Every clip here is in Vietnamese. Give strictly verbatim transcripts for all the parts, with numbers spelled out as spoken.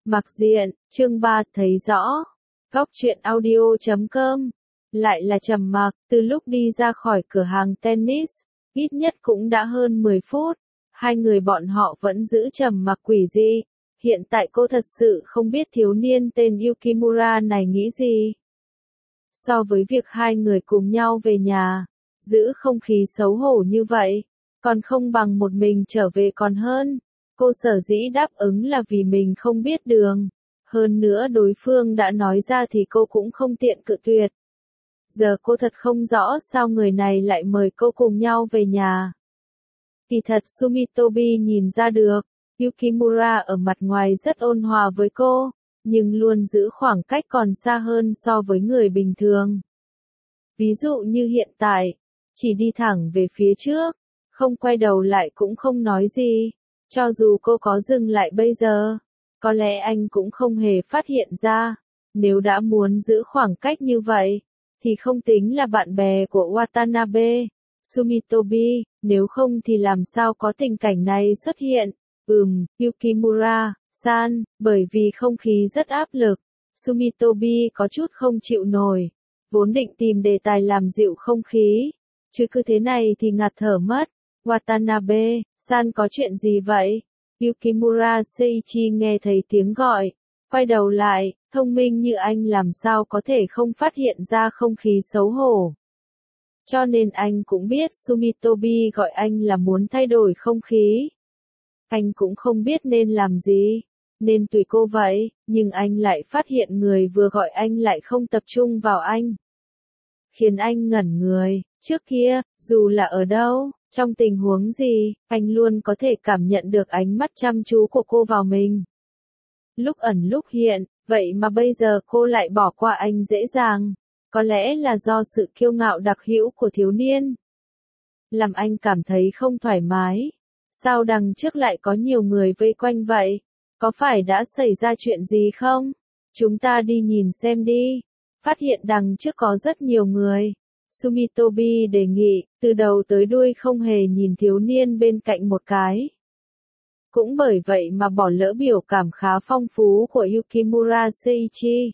Mặc diện, chương ba, thấy rõ. Góc truyện audio chấm com. Lại là trầm mặc, từ lúc đi ra khỏi cửa hàng tennis, ít nhất cũng đã hơn mười phút. Hai người bọn họ vẫn giữ trầm mặc quỷ dị. Hiện tại cô thật sự không biết thiếu niên tên Yukimura này nghĩ gì. So với việc hai người cùng nhau về nhà, giữ không khí xấu hổ như vậy, còn không bằng một mình trở về còn hơn. Cô sở dĩ đáp ứng là vì mình không biết đường. Hơn nữa đối phương đã nói ra thì cô cũng không tiện cự tuyệt. Giờ cô thật không rõ sao người này lại mời cô cùng nhau về nhà. Kỳ thật Sumitobi nhìn ra được, Yukimura ở mặt ngoài rất ôn hòa với cô, nhưng luôn giữ khoảng cách còn xa hơn so với người bình thường. Ví dụ như hiện tại, chỉ đi thẳng về phía trước, không quay đầu lại cũng không nói gì. Cho dù cô có dừng lại bây giờ, có lẽ anh cũng không hề phát hiện ra. Nếu đã muốn giữ khoảng cách như vậy, thì không tính là bạn bè của Watanabe, Sumitobi, nếu không thì làm sao có tình cảnh này xuất hiện. Ừm, Yukimura-san, bởi vì không khí rất áp lực, Sumitobi có chút không chịu nổi. Vốn định tìm đề tài làm dịu không khí, chứ cứ thế này thì ngạt thở mất. Watanabe-san có chuyện gì vậy? Yukimura Seiichi nghe thấy tiếng gọi, quay đầu lại, thông minh như anh làm sao có thể không phát hiện ra không khí xấu hổ. Cho nên anh cũng biết Sumitobi gọi anh là muốn thay đổi không khí. Anh cũng không biết nên làm gì, nên tùy cô vậy, nhưng anh lại phát hiện người vừa gọi anh lại không tập trung vào anh. Khiến anh ngẩn người, trước kia, dù là ở đâu, trong tình huống gì, anh luôn có thể cảm nhận được ánh mắt chăm chú của cô vào mình. Lúc ẩn lúc hiện, vậy mà bây giờ cô lại bỏ qua anh dễ dàng. Có lẽ là do sự kiêu ngạo đặc hữu của thiếu niên. Làm anh cảm thấy không thoải mái. Sao đằng trước lại có nhiều người vây quanh vậy? Có phải đã xảy ra chuyện gì không? Chúng ta đi nhìn xem đi. Phát hiện đằng trước có rất nhiều người. Sumitobi đề nghị, từ đầu tới đuôi không hề nhìn thiếu niên bên cạnh một cái. Cũng bởi vậy mà bỏ lỡ biểu cảm khá phong phú của Yukimura Seiichi.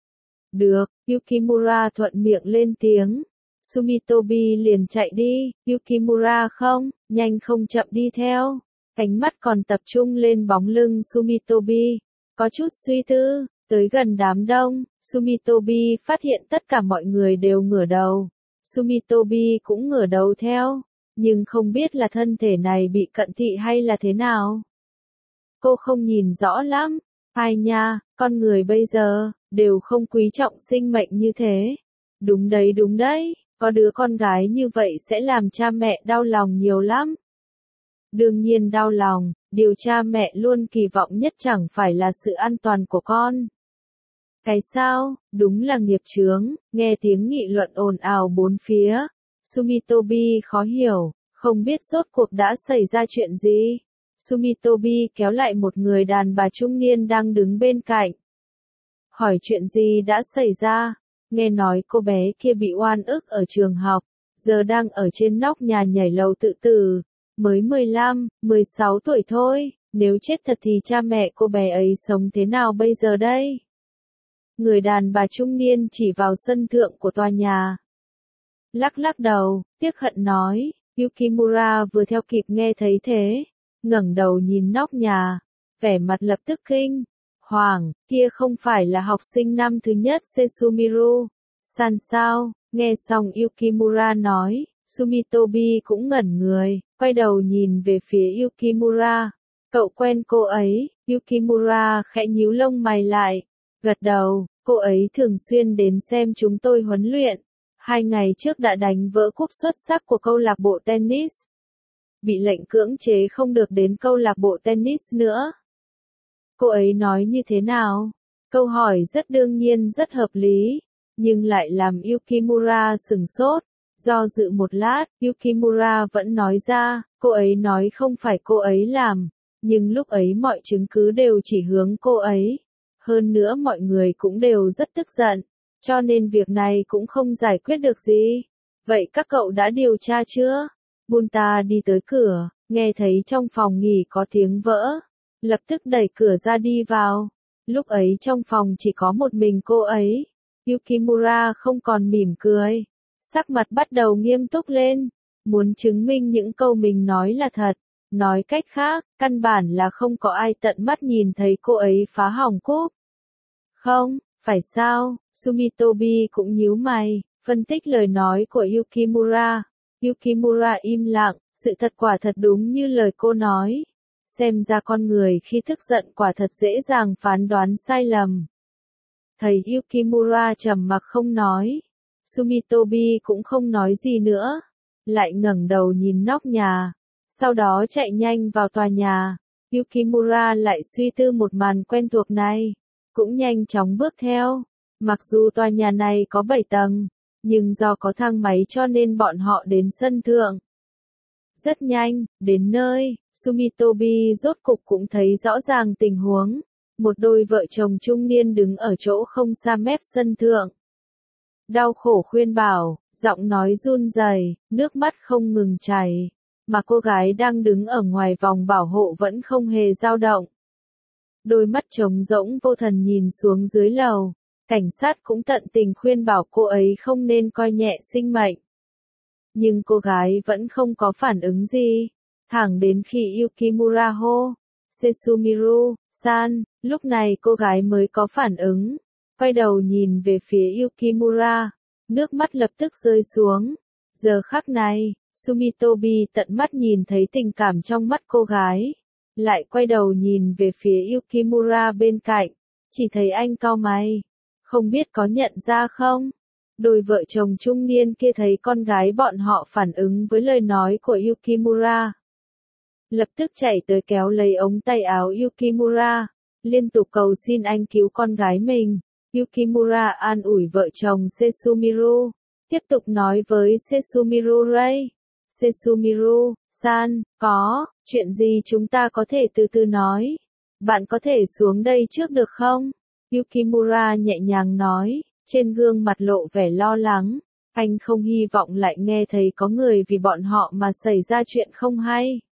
Được, Yukimura thuận miệng lên tiếng. Sumitobi liền chạy đi, Yukimura không, nhanh không chậm đi theo. Ánh mắt còn tập trung lên bóng lưng Sumitobi. Có chút suy tư, tới gần đám đông, Sumitobi phát hiện tất cả mọi người đều ngửa đầu. Sumitobi cũng ngửa đầu theo, nhưng không biết là thân thể này bị cận thị hay là thế nào. Cô không nhìn rõ lắm. Ai nha, con người bây giờ, đều không quý trọng sinh mệnh như thế. Đúng đấy đúng đấy, có đứa con gái như vậy sẽ làm cha mẹ đau lòng nhiều lắm. Đương nhiên đau lòng, điều cha mẹ luôn kỳ vọng nhất chẳng phải là sự an toàn của con. Cái sao, đúng là nghiệp chướng, nghe tiếng nghị luận ồn ào bốn phía. Sumitobi khó hiểu, không biết rốt cuộc đã xảy ra chuyện gì. Sumitobi kéo lại một người đàn bà trung niên đang đứng bên cạnh. Hỏi chuyện gì đã xảy ra, nghe nói cô bé kia bị oan ức ở trường học, giờ đang ở trên nóc nhà nhảy lầu tự tử, mới mười lăm, mười sáu tuổi thôi, nếu chết thật thì cha mẹ cô bé ấy sống thế nào bây giờ đây? Người đàn bà trung niên chỉ vào sân thượng của tòa nhà. Lắc lắc đầu, tiếc hận nói, Yukimura vừa theo kịp nghe thấy thế. Ngẩng đầu nhìn nóc nhà, vẻ mặt lập tức kinh hoàng, kia không phải là học sinh năm thứ nhất Sesumiru san sao? Nghe xong Yukimura nói, Sumitobi cũng ngẩn người, quay đầu nhìn về phía Yukimura. Cậu quen cô ấy? Yukimura khẽ nhíu lông mày lại, gật đầu, cô ấy thường xuyên đến xem chúng tôi huấn luyện. Hai ngày trước đã đánh vỡ cúp xuất sắc của câu lạc bộ tennis. Bị lệnh cưỡng chế không được đến câu lạc bộ tennis nữa. Cô ấy nói như thế nào? Câu hỏi rất đương nhiên rất hợp lý, nhưng lại làm Yukimura sửng sốt. Do dự một lát, Yukimura vẫn nói ra, cô ấy nói không phải cô ấy làm, nhưng lúc ấy mọi chứng cứ đều chỉ hướng cô ấy. Hơn nữa mọi người cũng đều rất tức giận, cho nên việc này cũng không giải quyết được gì. Vậy các cậu đã điều tra chưa? Bunta đi tới cửa, nghe thấy trong phòng nghỉ có tiếng vỡ, lập tức đẩy cửa ra đi vào. Lúc ấy trong phòng chỉ có một mình cô ấy. Yukimura không còn mỉm cười. Sắc mặt bắt đầu nghiêm túc lên. Muốn chứng minh những câu mình nói là thật. Nói cách khác, căn bản là không có ai tận mắt nhìn thấy cô ấy phá hỏng cúp. Không, phải sao? Sumitobi cũng nhíu mày, phân tích lời nói của Yukimura. Yukimura im lặng, sự thật quả thật đúng như lời cô nói. Xem ra con người khi tức giận quả thật dễ dàng phán đoán sai lầm. Thấy Yukimura trầm mặc không nói. Sumitobi cũng không nói gì nữa. Lại ngẩng đầu nhìn nóc nhà. Sau đó chạy nhanh vào tòa nhà. Yukimura lại suy tư một màn quen thuộc này. Cũng nhanh chóng bước theo. Mặc dù tòa nhà này có bảy tầng. Nhưng do có thang máy cho nên bọn họ đến sân thượng. Rất nhanh, đến nơi, Sumitobi rốt cục cũng thấy rõ ràng tình huống. Một đôi vợ chồng trung niên đứng ở chỗ không xa mép sân thượng. Đau khổ khuyên bảo, giọng nói run rẩy, nước mắt không ngừng chảy. Mà cô gái đang đứng ở ngoài vòng bảo hộ vẫn không hề dao động. Đôi mắt trống rỗng vô thần nhìn xuống dưới lầu. Cảnh sát cũng tận tình khuyên bảo cô ấy không nên coi nhẹ sinh mệnh. Nhưng cô gái vẫn không có phản ứng gì. Thẳng đến khi Yukimura hô, Setsumiru, san, lúc này cô gái mới có phản ứng. Quay đầu nhìn về phía Yukimura. Nước mắt lập tức rơi xuống. Giờ khắc này, Sumitobi tận mắt nhìn thấy tình cảm trong mắt cô gái. Lại quay đầu nhìn về phía Yukimura bên cạnh. Chỉ thấy anh cau mày. Không biết có nhận ra không? Đôi vợ chồng trung niên kia thấy con gái bọn họ phản ứng với lời nói của Yukimura. Lập tức chạy tới kéo lấy ống tay áo Yukimura. Liên tục cầu xin anh cứu con gái mình. Yukimura an ủi vợ chồng Setsumiru. Tiếp tục nói với Setsumiru Ray. Setsumiru, san, có, chuyện gì chúng ta có thể từ từ nói. Bạn có thể xuống đây trước được không? Yukimura nhẹ nhàng nói, trên gương mặt lộ vẻ lo lắng. Anh không hy vọng lại nghe thấy có người vì bọn họ mà xảy ra chuyện không hay.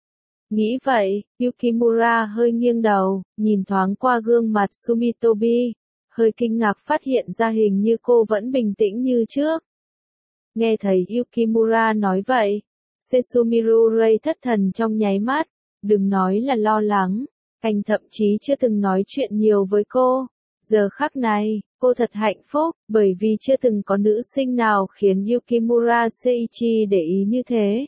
Nghĩ vậy, Yukimura hơi nghiêng đầu, nhìn thoáng qua gương mặt Sumitobi. Hơi kinh ngạc phát hiện ra hình như cô vẫn bình tĩnh như trước. Nghe thấy Yukimura nói vậy, Setsumiru Ray thất thần trong nháy mắt. Đừng nói là lo lắng, anh thậm chí chưa từng nói chuyện nhiều với cô. Giờ khắc này, cô thật hạnh phúc, bởi vì chưa từng có nữ sinh nào khiến Yukimura Seiichi để ý như thế.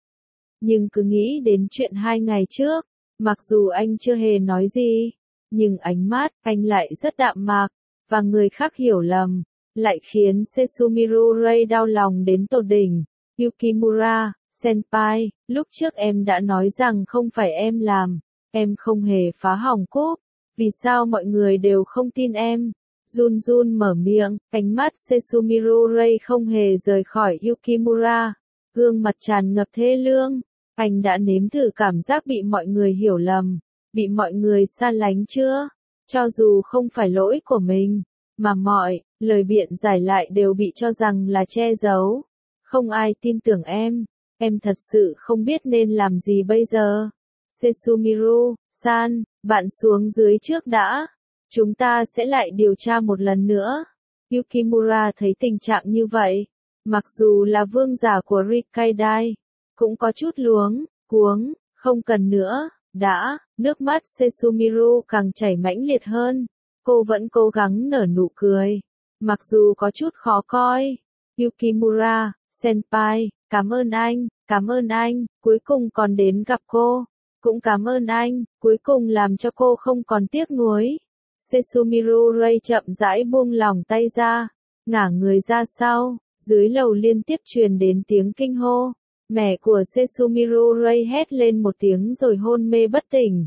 Nhưng cứ nghĩ đến chuyện hai ngày trước, mặc dù anh chưa hề nói gì, nhưng ánh mắt anh lại rất đạm mạc, và người khác hiểu lầm, lại khiến Setsumiru Ray đau lòng đến tột đỉnh. Yukimura, senpai, lúc trước em đã nói rằng không phải em làm, em không hề phá hỏng cúp, vì sao mọi người đều không tin em? Jun Jun mở miệng, ánh mắt Setsumiru Ray không hề rời khỏi Yukimura, gương mặt tràn ngập thê lương. Anh đã nếm thử cảm giác bị mọi người hiểu lầm, bị mọi người xa lánh chưa? Cho dù không phải lỗi của mình, mà mọi lời biện giải lại đều bị cho rằng là che giấu. Không ai tin tưởng em, em thật sự không biết nên làm gì bây giờ. Setsumiru, san, bạn xuống dưới trước đã. Chúng ta sẽ lại điều tra một lần nữa. Yukimura thấy tình trạng như vậy, mặc dù là vương giả của Rikkaidai, cũng có chút luống, cuống, không cần nữa, đã, nước mắt Setsumiru càng chảy mãnh liệt hơn. Cô vẫn cố gắng nở nụ cười, mặc dù có chút khó coi. Yukimura, senpai, cảm ơn anh, cảm ơn anh, cuối cùng còn đến gặp cô. Cũng cảm ơn anh, cuối cùng làm cho cô không còn tiếc nuối. Setsumiru Ray chậm rãi buông lỏng tay ra, ngả người ra sau, dưới lầu liên tiếp truyền đến tiếng kinh hô. Mẹ của Setsumiru Ray hét lên một tiếng rồi hôn mê bất tỉnh.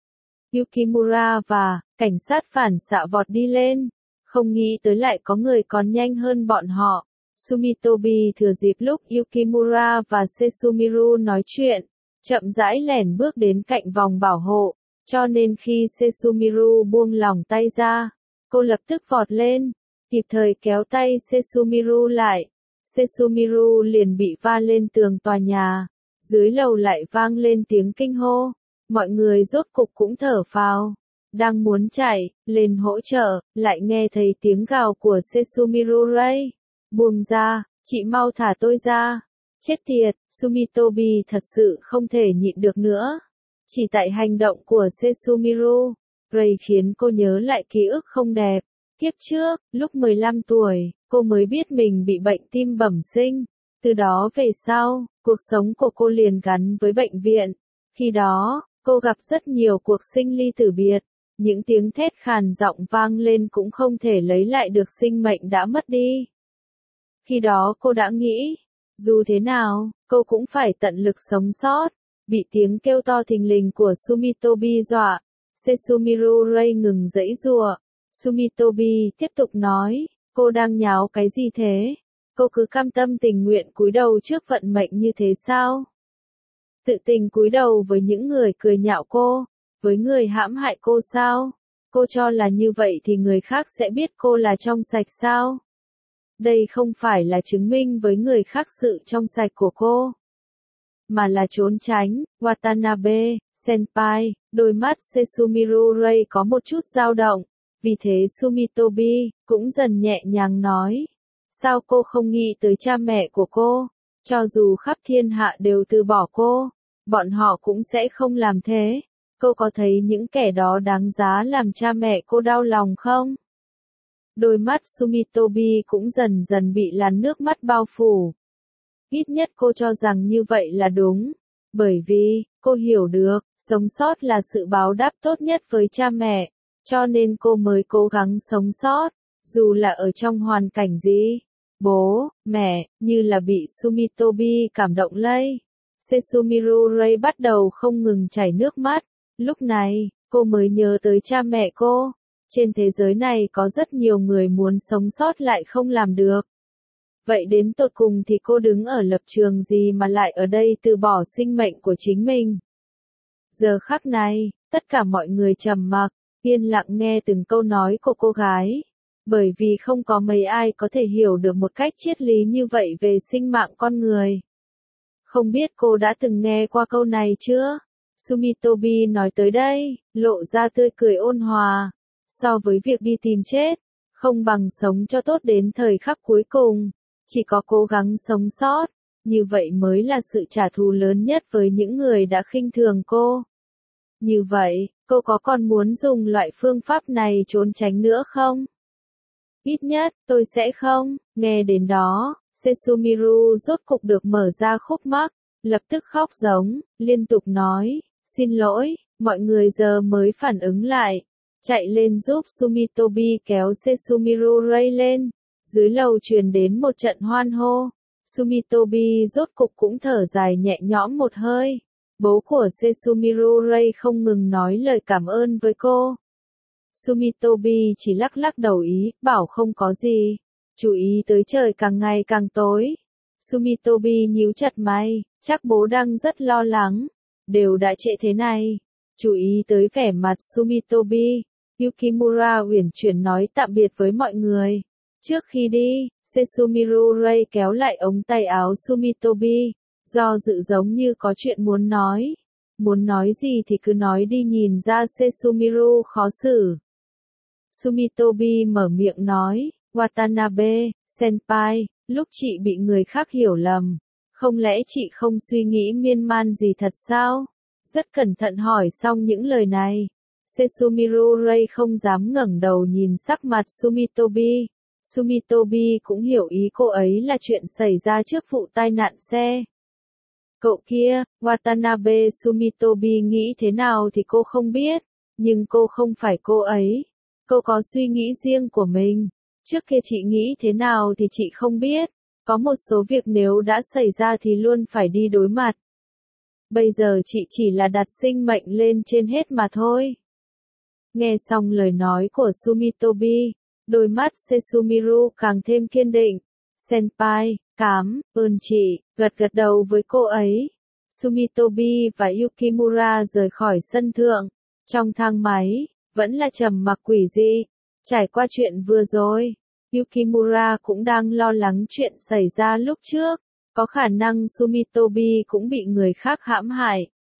Yukimura và cảnh sát phản xạ vọt đi lên, không nghĩ tới lại có người còn nhanh hơn bọn họ. Sumitobi thừa dịp lúc Yukimura và Setsumiru nói chuyện, chậm rãi lẻn bước đến cạnh vòng bảo hộ, cho nên khi Setsumiru buông lỏng tay ra, cô lập tức vọt lên, kịp thời kéo tay Setsumiru lại. Setsumiru liền bị va lên tường tòa nhà, dưới lầu lại vang lên tiếng kinh hô, mọi người rốt cục cũng thở phào. đang muốn chạy lên hỗ trợ, lại nghe thấy tiếng gào của Setsumiru Ray. Buông ra, chị mau thả tôi ra. Chết tiệt, Sumitobi thật sự không thể nhịn được nữa. Chỉ tại hành động của Setsumiru Ray khiến cô nhớ lại ký ức không đẹp. Kiếp trước, lúc mười lăm tuổi, cô mới biết mình bị bệnh tim bẩm sinh. Từ đó về sau, cuộc sống của cô liền gắn với bệnh viện. Khi đó, cô gặp rất nhiều cuộc sinh ly tử biệt. Những tiếng thét khàn giọng vang lên cũng không thể lấy lại được sinh mệnh đã mất đi. Khi đó cô đã nghĩ, dù thế nào, cô cũng phải tận lực sống sót. Bị tiếng kêu to thình lình của Sumitobi dọa, Setsumiru Ray ngừng giãy giụa. Sumitobi tiếp tục nói, cô đang nháo cái gì thế? Cô cứ cam tâm tình nguyện cúi đầu trước vận mệnh như thế sao? Tự tình cúi đầu với những người cười nhạo cô, với người hãm hại cô sao? Cô cho là như vậy thì người khác sẽ biết cô là trong sạch sao? Đây không phải là chứng minh với người khác sự trong sạch của cô, mà là trốn tránh. Watanabe, senpai, đôi mắt Setsumiru Ray có một chút dao động, vì thế Sumitobi cũng dần nhẹ nhàng nói, sao cô không nghĩ tới cha mẹ của cô? Cho dù khắp thiên hạ đều từ bỏ cô, bọn họ cũng sẽ không làm thế. Cô có thấy những kẻ đó đáng giá làm cha mẹ cô đau lòng không? Đôi mắt Sumitobi cũng dần dần bị làn nước mắt bao phủ. Ít nhất cô cho rằng như vậy là đúng, bởi vì, cô hiểu được, sống sót là sự báo đáp tốt nhất với cha mẹ, cho nên cô mới cố gắng sống sót, dù là ở trong hoàn cảnh gì. Bố, mẹ, như là bị Sumitobi cảm động lây. Setsumiru Ray bắt đầu không ngừng chảy nước mắt, lúc này, cô mới nhớ tới cha mẹ cô. Trên thế giới này có rất nhiều người muốn sống sót lại không làm được. Vậy đến tột cùng thì cô đứng ở lập trường gì mà lại ở đây từ bỏ sinh mệnh của chính mình? Giờ khắc này, tất cả mọi người trầm mặc, yên lặng nghe từng câu nói của cô gái. Bởi vì không có mấy ai có thể hiểu được một cách triết lý như vậy về sinh mạng con người. Không biết cô đã từng nghe qua câu này chưa? Sumitobi nói tới đây, lộ ra tươi cười ôn hòa. So với việc đi tìm chết, không bằng sống cho tốt đến thời khắc cuối cùng. Chỉ có cố gắng sống sót, như vậy mới là sự trả thù lớn nhất với những người đã khinh thường cô. Như vậy, cô có còn muốn dùng loại phương pháp này trốn tránh nữa không? Ít nhất, tôi sẽ không. Nghe đến đó, Setsumiru rốt cục được mở ra khúc mắc, lập tức khóc giống, liên tục nói, xin lỗi, mọi người giờ mới phản ứng lại. Chạy lên giúp Sumitobi kéo Setsumiru Ray lên. Dưới lầu truyền đến một trận hoan hô. Sumitobi rốt cục cũng thở dài nhẹ nhõm một hơi. Bố của Setsumiru Ray không ngừng nói lời cảm ơn với cô. Sumitobi chỉ lắc lắc đầu ý, bảo không có gì. Chú ý tới trời càng ngày càng tối. Sumitobi nhíu chặt mày, chắc bố đang rất lo lắng. Đều đã trễ thế này. Chú ý tới vẻ mặt Sumitobi. Yukimura uyển chuyển nói tạm biệt với mọi người. Trước khi đi, Setsumiru Ray kéo lại ống tay áo Sumitobi, do dự giống như có chuyện muốn nói. Muốn nói gì thì cứ nói đi, nhìn ra Setsumiru khó xử. Sumitobi mở miệng nói, Watanabe, senpai, lúc chị bị người khác hiểu lầm, không lẽ chị không suy nghĩ miên man gì thật sao? Rất cẩn thận hỏi xong những lời này. Setsumiru Ray không dám ngẩng đầu nhìn sắc mặt Sumitobi. Sumitobi cũng hiểu ý cô ấy là chuyện xảy ra trước vụ tai nạn xe. Cậu kia, Watanabe Sumitobi nghĩ thế nào thì cô không biết, nhưng cô không phải cô ấy. Cô có suy nghĩ riêng của mình. Trước kia chị nghĩ thế nào thì chị không biết. Có một số việc nếu đã xảy ra thì luôn phải đi đối mặt. Bây giờ chị chỉ là đặt sinh mệnh lên trên hết mà thôi. Nghe xong lời nói của Sumitobi, đôi mắt Setsumiru càng thêm kiên định. Senpai, cảm ơn chị, gật gật đầu với cô ấy. Sumitobi và Yukimura rời khỏi sân thượng. Trong thang máy, vẫn là trầm mặc quỷ dị. Trải qua chuyện vừa rồi, Yukimura cũng đang lo lắng chuyện xảy ra lúc trước. Có khả năng Sumitobi cũng bị người khác hãm hại.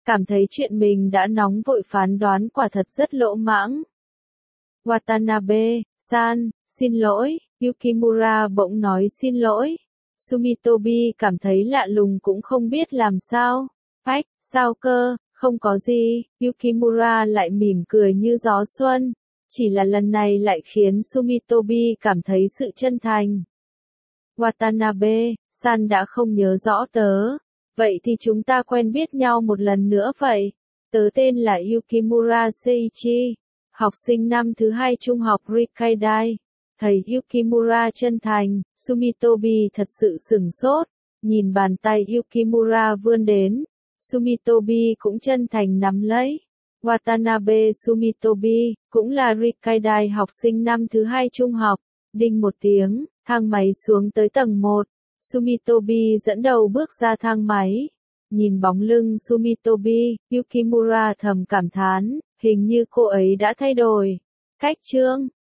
cảm thấy chuyện mình đã nóng vội phán đoán quả thật rất lỗ mãng. Watanabe-san, xin lỗi, Yukimura bỗng nói xin lỗi. Sumitobi cảm thấy lạ lùng cũng không biết làm sao. Ách, sao cơ, không có gì, Yukimura lại mỉm cười như gió xuân. Chỉ là lần này lại khiến Sumitobi cảm thấy sự chân thành. Watanabe-san đã không nhớ rõ tớ. Vậy thì chúng ta quen biết nhau một lần nữa vậy. Tớ tên là Yukimura Seiichi, học sinh năm thứ hai trung học Rikkaidai. Thấy Yukimura chân thành, Sumitobi thật sự sửng sốt. Nhìn bàn tay Yukimura vươn đến, Sumitobi cũng chân thành nắm lấy. Watanabe Sumitobi, cũng là Rikkaidai học sinh năm thứ hai trung học. Đinh một tiếng, thang máy xuống tới tầng một. Sumitobi dẫn đầu bước ra thang máy. Nhìn bóng lưng Sumitobi, Yukimura thầm cảm thán, hình như cô ấy đã thay đổi. Cách chương